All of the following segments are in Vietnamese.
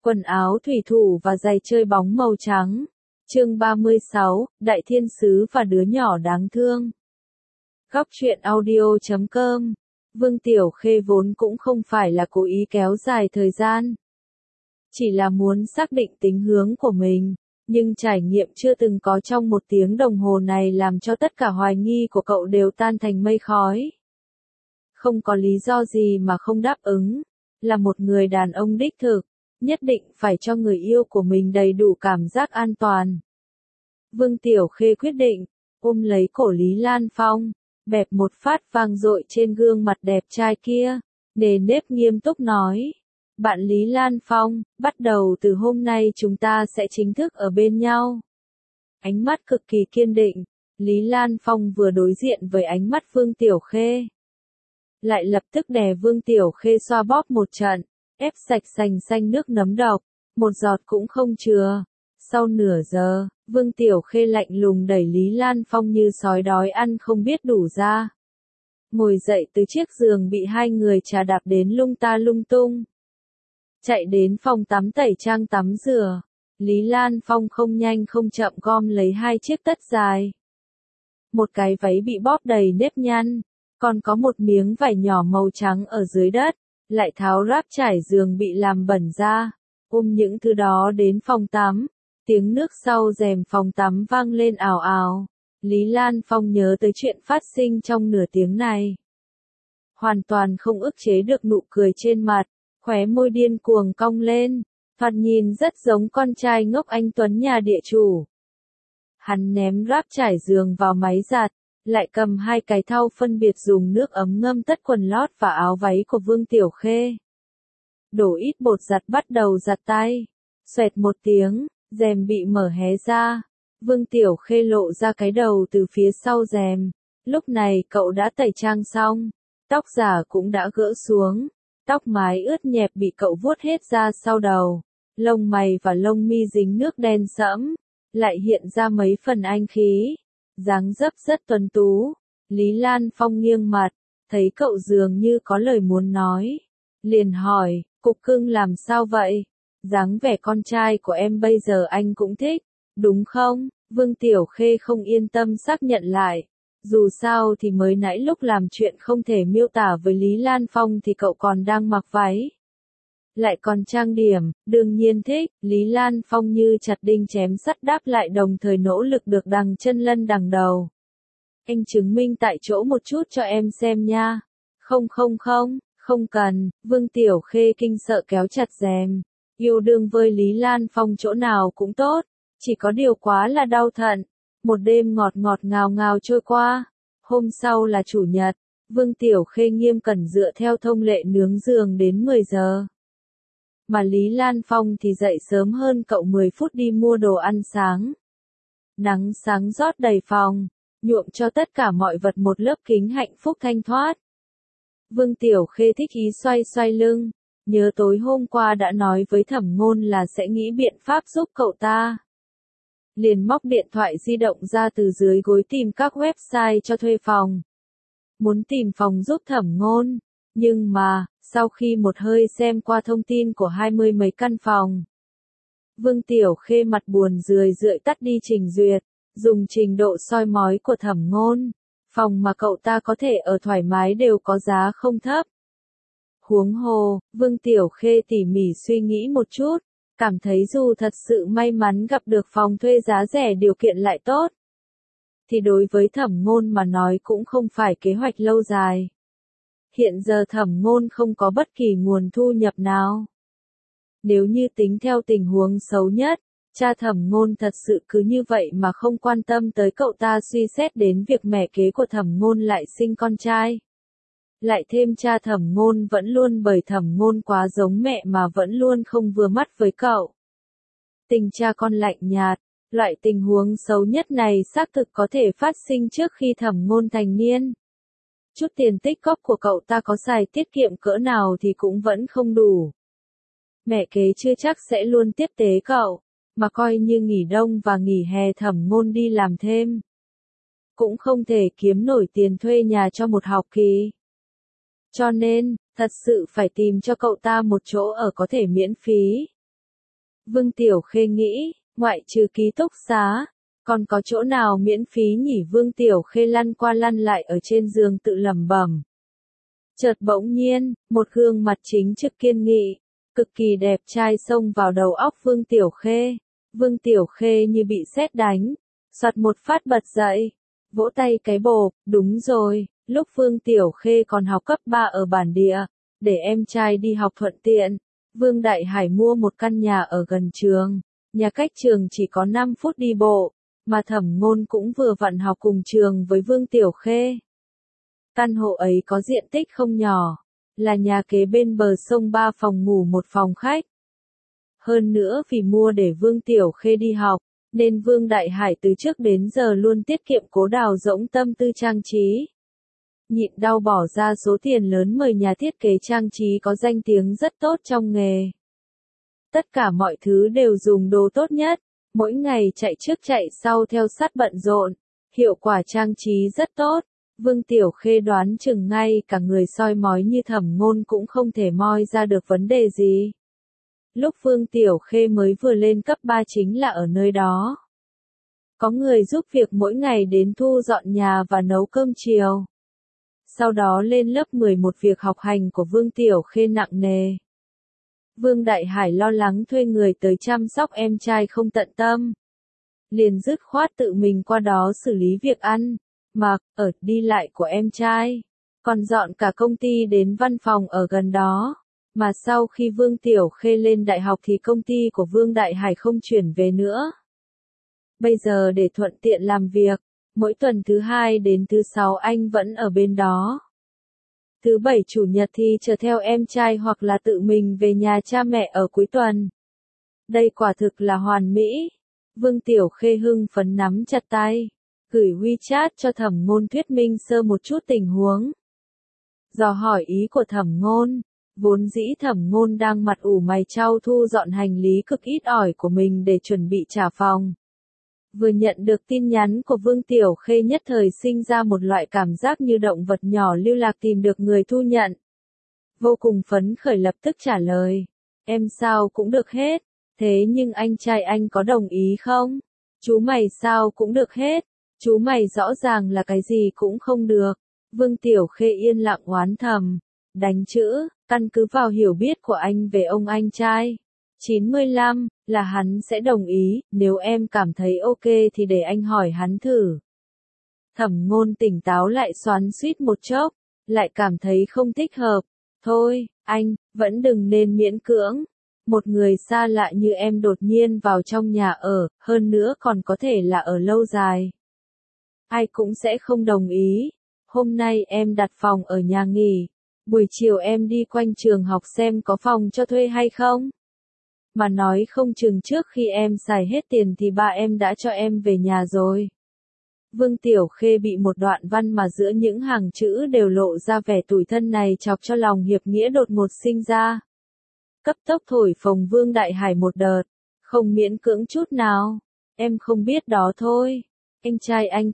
quần áo thủy thủ và giày chơi bóng màu trắng. Chương 36, Đại Thiên Sứ và đứa nhỏ đáng thương. Góc truyện audio.com. Vương Tiểu Khê vốn cũng không phải là cố ý kéo dài thời gian. Chỉ là muốn xác định tính hướng của mình, nhưng trải nghiệm chưa từng có trong 1 tiếng đồng hồ này làm cho tất cả hoài nghi của cậu đều tan thành mây khói. Không có lý do gì mà không đáp ứng, là một người đàn ông đích thực, nhất định phải cho người yêu của mình đầy đủ cảm giác an toàn. Vương Tiểu Khê quyết định, ôm lấy cổ Lý Lan Phong, bẹp một phát vang dội trên gương mặt đẹp trai kia, nề nếp nghiêm túc nói. Bạn Lý Lan Phong, bắt đầu từ hôm nay chúng ta sẽ chính thức ở bên nhau. Ánh mắt cực kỳ kiên định, Lý Lan Phong vừa đối diện với ánh mắt Vương Tiểu Khê. Lại lập tức đè Vương Tiểu Khê xoa bóp một trận, ép sạch sành xanh nước nấm độc, một giọt cũng không chừa. Sau nửa giờ, Vương Tiểu Khê lạnh lùng đẩy Lý Lan Phong như sói đói ăn không biết đủ ra. Ngồi dậy từ chiếc giường bị hai người chà đạp đến lung ta lung tung. Chạy đến phòng tắm tẩy trang tắm rửa, Lý Lan Phong không nhanh không chậm gom lấy 2 chiếc tất dài. Một cái váy bị bóp đầy nếp nhăn, còn có một miếng vải nhỏ màu trắng ở dưới đất, lại tháo ráp trải giường bị làm bẩn ra, ôm những thứ đó đến phòng tắm. Tiếng nước sau rèm phòng tắm vang lên ào ào. Lý Lan Phong nhớ tới chuyện phát sinh trong nửa tiếng này. Hoàn toàn không ức chế được nụ cười trên mặt, khóe môi điên cuồng cong lên, thoạt nhìn rất giống con trai ngốc anh Tuấn nhà địa chủ. Hắn ném ráp trải giường vào máy giặt, lại cầm 2 cái thau phân biệt dùng nước ấm ngâm tất quần lót và áo váy của Vương Tiểu Khê. Đổ ít bột giặt bắt đầu giặt tay. Xoẹt một tiếng, rèm bị mở hé ra. Vương Tiểu Khê lộ ra cái đầu từ phía sau rèm. Lúc này cậu đã tẩy trang xong, tóc giả cũng đã gỡ xuống. Tóc mái ướt nhẹp bị cậu vuốt hết ra sau đầu. Lông mày và lông mi dính nước đen sẫm, lại hiện ra mấy phần anh khí. Dáng dấp rất tuấn tú. Lý Lan Phong nghiêng mặt, thấy cậu dường như có lời muốn nói. Liền hỏi, cục cưng làm sao vậy? Dáng vẻ con trai của em bây giờ anh cũng thích, đúng không? Vương Tiểu Khê không yên tâm xác nhận lại. Dù sao thì mới nãy lúc làm chuyện không thể miêu tả với Lý Lan Phong thì cậu còn đang mặc váy. Lại còn trang điểm, đương nhiên thích. Lý Lan Phong như chặt đinh chém sắt đáp lại, đồng thời nỗ lực được đằng chân lân đằng đầu. Anh chứng minh tại chỗ một chút cho em xem nha. Không cần. Vương Tiểu Khê kinh sợ kéo chặt rèm. Yêu đương với Lý Lan Phong chỗ nào cũng tốt, chỉ có điều quá là đau thận. Một đêm ngọt ngọt ngào ngào trôi qua. Hôm sau là chủ nhật, Vương Tiểu Khê nghiêm cẩn dựa theo thông lệ nướng giường đến 10 giờ. Mà Lý Lan Phong thì dậy sớm hơn cậu 10 phút đi mua đồ ăn sáng. Nắng sáng rót đầy phòng, nhuộm cho tất cả mọi vật một lớp kính hạnh phúc thanh thoát. Vương Tiểu Khê thích ý xoay xoay lưng, nhớ tối hôm qua đã nói với Thẩm Ngôn là sẽ nghĩ biện pháp giúp cậu ta. Liền móc điện thoại di động ra từ dưới gối tìm các website cho thuê phòng. Muốn tìm phòng giúp Thẩm Ngôn, nhưng mà, sau khi một hơi xem qua thông tin của 20 mấy căn phòng, Vương Tiểu Khê mặt buồn rười rượi tắt đi trình duyệt, dùng trình độ soi mói của Thẩm Ngôn. Phòng mà cậu ta có thể ở thoải mái đều có giá không thấp. Huống hồ, Vương Tiểu Khê tỉ mỉ suy nghĩ một chút, cảm thấy dù thật sự may mắn gặp được phòng thuê giá rẻ điều kiện lại tốt, thì đối với Thẩm Ngôn mà nói cũng không phải kế hoạch lâu dài. Hiện giờ Thẩm Ngôn không có bất kỳ nguồn thu nhập nào. Nếu như tính theo tình huống xấu nhất, cha Thẩm Ngôn thật sự cứ như vậy mà không quan tâm tới cậu ta, suy xét đến việc mẹ kế của Thẩm Ngôn lại sinh con trai. Lại thêm cha Thẩm Ngôn vẫn luôn bởi Thẩm Ngôn quá giống mẹ mà vẫn luôn không vừa mắt với cậu. Tình cha con lạnh nhạt, loại tình huống xấu nhất này xác thực có thể phát sinh trước khi Thẩm Ngôn thành niên. Chút tiền tích cóp của cậu ta có xài tiết kiệm cỡ nào thì cũng vẫn không đủ. Mẹ kế chưa chắc sẽ luôn tiếp tế cậu, mà coi như nghỉ đông và nghỉ hè Thẩm Ngôn đi làm thêm, cũng không thể kiếm nổi tiền thuê nhà cho một học kỳ. Cho nên, thật sự phải tìm cho cậu ta một chỗ ở có thể miễn phí. Vương Tiểu Khê nghĩ, ngoại trừ ký túc xá, còn có chỗ nào miễn phí nhỉ? Vương Tiểu Khê lăn qua lăn lại ở trên giường tự lẩm bẩm. Chợt bỗng nhiên, một gương mặt chính trực kiên nghị, cực kỳ đẹp trai xông vào đầu óc Vương Tiểu Khê. Vương Tiểu Khê như bị sét đánh, soạt một phát bật dậy, vỗ tay cái bộp, đúng rồi, lúc Vương Tiểu Khê còn học cấp 3 ở bản địa, để em trai đi học thuận tiện, Vương Đại Hải mua một căn nhà ở gần trường, nhà cách trường chỉ có 5 phút đi bộ, mà Thẩm Ngôn cũng vừa vặn học cùng trường với Vương Tiểu Khê. Căn hộ ấy có diện tích không nhỏ, là nhà kế bên bờ sông 3 phòng ngủ 1 phòng khách. Hơn nữa vì mua để Vương Tiểu Khê đi học, nên Vương Đại Hải từ trước đến giờ luôn tiết kiệm cố đào rỗng tâm tư trang trí. Nhịn đau bỏ ra số tiền lớn mời nhà thiết kế trang trí có danh tiếng rất tốt trong nghề. Tất cả mọi thứ đều dùng đồ tốt nhất, mỗi ngày chạy trước chạy sau theo sát bận rộn, hiệu quả trang trí rất tốt. Vương Tiểu Khê đoán chừng ngay cả người soi mói như Thẩm Ngôn cũng không thể moi ra được vấn đề gì. Lúc Vương Tiểu Khê mới vừa lên cấp 3 chính là ở nơi đó. Có người giúp việc mỗi ngày đến thu dọn nhà và nấu cơm chiều. Sau đó lên lớp 11 việc học hành của Vương Tiểu Khê nặng nề. Vương Đại Hải lo lắng thuê người tới chăm sóc em trai không tận tâm. Liền dứt khoát tự mình qua đó xử lý việc ăn, mặc, ở, đi lại của em trai. Còn dọn cả công ty đến văn phòng ở gần đó. Mà sau khi Vương Tiểu Khê lên đại học thì công ty của Vương Đại Hải không chuyển về nữa. Bây giờ để thuận tiện làm việc, mỗi tuần thứ 2 đến thứ 6 anh vẫn ở bên đó. Thứ 7 chủ nhật thì chờ theo em trai hoặc là tự mình về nhà cha mẹ ở cuối tuần. Đây quả thực là hoàn mỹ. Vương Tiểu Khê hưng phấn nắm chặt tay, gửi WeChat cho Thẩm Ngôn thuyết minh sơ một chút tình huống. Dò hỏi ý của Thẩm Ngôn. Vốn dĩ Thẩm Ngôn đang mặt ủ mày chau thu dọn hành lý cực ít ỏi của mình để chuẩn bị trả phòng. Vừa nhận được tin nhắn của Vương Tiểu Khê nhất thời sinh ra một loại cảm giác như động vật nhỏ lưu lạc tìm được người thu nhận. Vô cùng phấn khởi lập tức trả lời. Em sao cũng được hết, thế nhưng anh trai anh có đồng ý không? Chú mày sao cũng được hết, chú mày rõ ràng là cái gì cũng không được. Vương Tiểu Khê yên lặng oán thầm, đánh chữ. Căn cứ vào hiểu biết của anh về ông anh trai, 95, là hắn sẽ đồng ý, nếu em cảm thấy ok thì để anh hỏi hắn thử. Thẩm Ngôn tỉnh táo lại xoắn xuýt một chốc, lại cảm thấy không thích hợp. Thôi, anh, vẫn đừng nên miễn cưỡng. Một người xa lạ như em đột nhiên vào trong nhà ở, hơn nữa còn có thể là ở lâu dài. Ai cũng sẽ không đồng ý. Hôm nay em đặt phòng ở nhà nghỉ. Buổi chiều em đi quanh trường học xem có phòng cho thuê hay không. Mà nói không chừng trước khi em xài hết tiền thì ba em đã cho em về nhà rồi. Vương Tiểu Khê bị một đoạn văn mà giữa những hàng chữ đều lộ ra vẻ tủi thân này chọc cho lòng hiệp nghĩa đột ngột sinh ra. Cấp tốc thổi phồng Vương Đại Hải một đợt, không miễn cưỡng chút nào. Em không biết đó thôi. Anh trai anh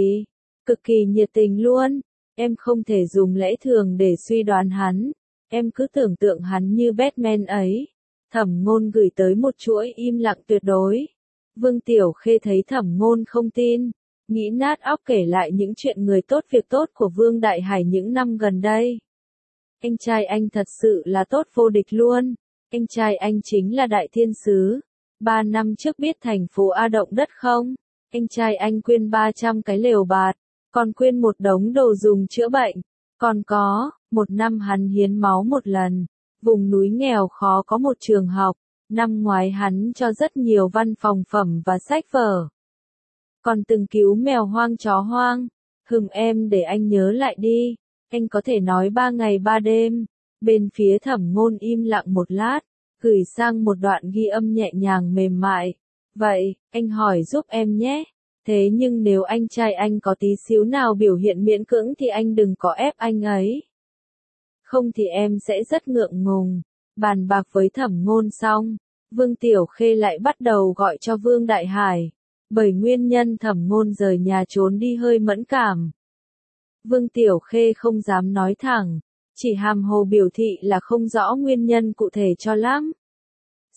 cực kỳ nhiệt tình luôn. Em không thể dùng lẽ thường để suy đoán hắn. Em cứ tưởng tượng hắn như Batman ấy. Thẩm Ngôn gửi tới một chuỗi im lặng tuyệt đối. Vương Tiểu Khê thấy Thẩm Ngôn không tin, nghĩ nát óc kể lại những chuyện người tốt việc tốt của Vương Đại Hải những năm gần đây. Anh trai anh thật sự là tốt vô địch luôn. Anh trai anh chính là đại thiên sứ. 3 năm trước biết thành phố A động đất không? Anh trai anh quyên 300 cái lều bạt, còn quyên một đống đồ dùng chữa bệnh. Còn có, một năm hắn hiến máu một lần. Vùng núi nghèo khó có một trường học. Năm ngoái hắn cho rất nhiều văn phòng phẩm và sách vở. Còn từng cứu mèo hoang chó hoang. Em để anh nhớ lại đi. Anh có thể nói 3 ngày 3 đêm. Bên phía Thẩm Ngôn im lặng một lát, gửi sang một đoạn ghi âm nhẹ nhàng mềm mại. Vậy, anh hỏi giúp em nhé. Thế nhưng nếu anh trai anh có tí xíu nào biểu hiện miễn cưỡng thì anh đừng có ép anh ấy. Không thì em sẽ rất ngượng ngùng. Bàn bạc với Thẩm Ngôn xong, Vương Tiểu Khê lại bắt đầu gọi cho Vương Đại Hải. Bởi nguyên nhân Thẩm Ngôn rời nhà trốn đi hơi mẫn cảm. Vương Tiểu Khê không dám nói thẳng, chỉ hàm hồ biểu thị là không rõ nguyên nhân cụ thể cho lắm.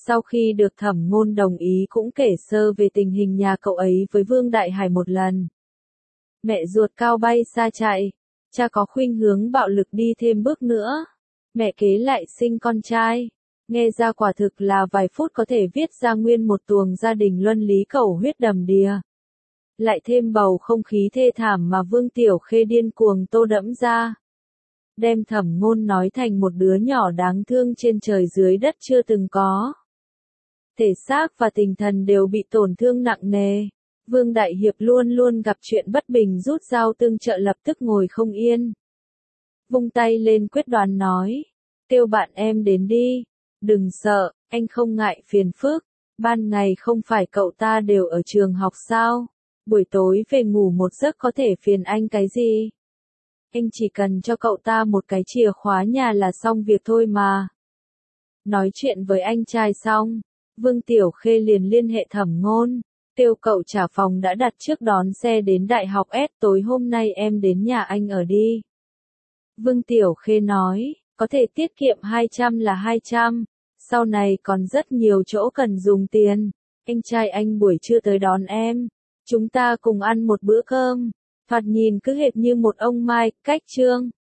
Sau khi được Thẩm Ngôn đồng ý cũng kể sơ về tình hình nhà cậu ấy với Vương Đại Hải một lần. Mẹ ruột Cao bay xa chạy, cha có khuynh hướng bạo lực đi thêm bước nữa. Mẹ kế lại sinh con trai. Nghe ra quả thực là vài phút có thể viết ra nguyên một tuồng gia đình luân lý cầu huyết đầm đìa. Lại thêm bầu không khí thê thảm mà Vương Tiểu Khê điên cuồng tô đẫm ra. Đem Thẩm Ngôn nói thành một đứa nhỏ đáng thương trên trời dưới đất chưa từng có. Thể xác và tinh thần đều bị tổn thương nặng nề. Vương Đại Hiệp luôn luôn gặp chuyện bất bình rút dao tương trợ lập tức ngồi không yên. Vung tay lên quyết đoán nói. Kêu bạn em đến đi. Đừng sợ, anh không ngại phiền phức. Ban ngày không phải cậu ta đều ở trường học sao? Buổi tối về ngủ một giấc có thể phiền anh cái gì? Anh chỉ cần cho cậu ta một cái chìa khóa nhà là xong việc thôi mà. Nói chuyện với anh trai xong, Vương Tiểu Khê liền liên hệ Thẩm Ngôn, kêu cậu trả phòng đã đặt trước đón xe đến Đại học S, tối hôm nay em đến nhà anh ở đi. Vương Tiểu Khê nói, có thể tiết kiệm 200 là 200, sau này còn rất nhiều chỗ cần dùng tiền, anh trai anh buổi trưa tới đón em, chúng ta cùng ăn một bữa cơm. Thoạt nhìn cứ hệt như một ông Mai, cách Trương.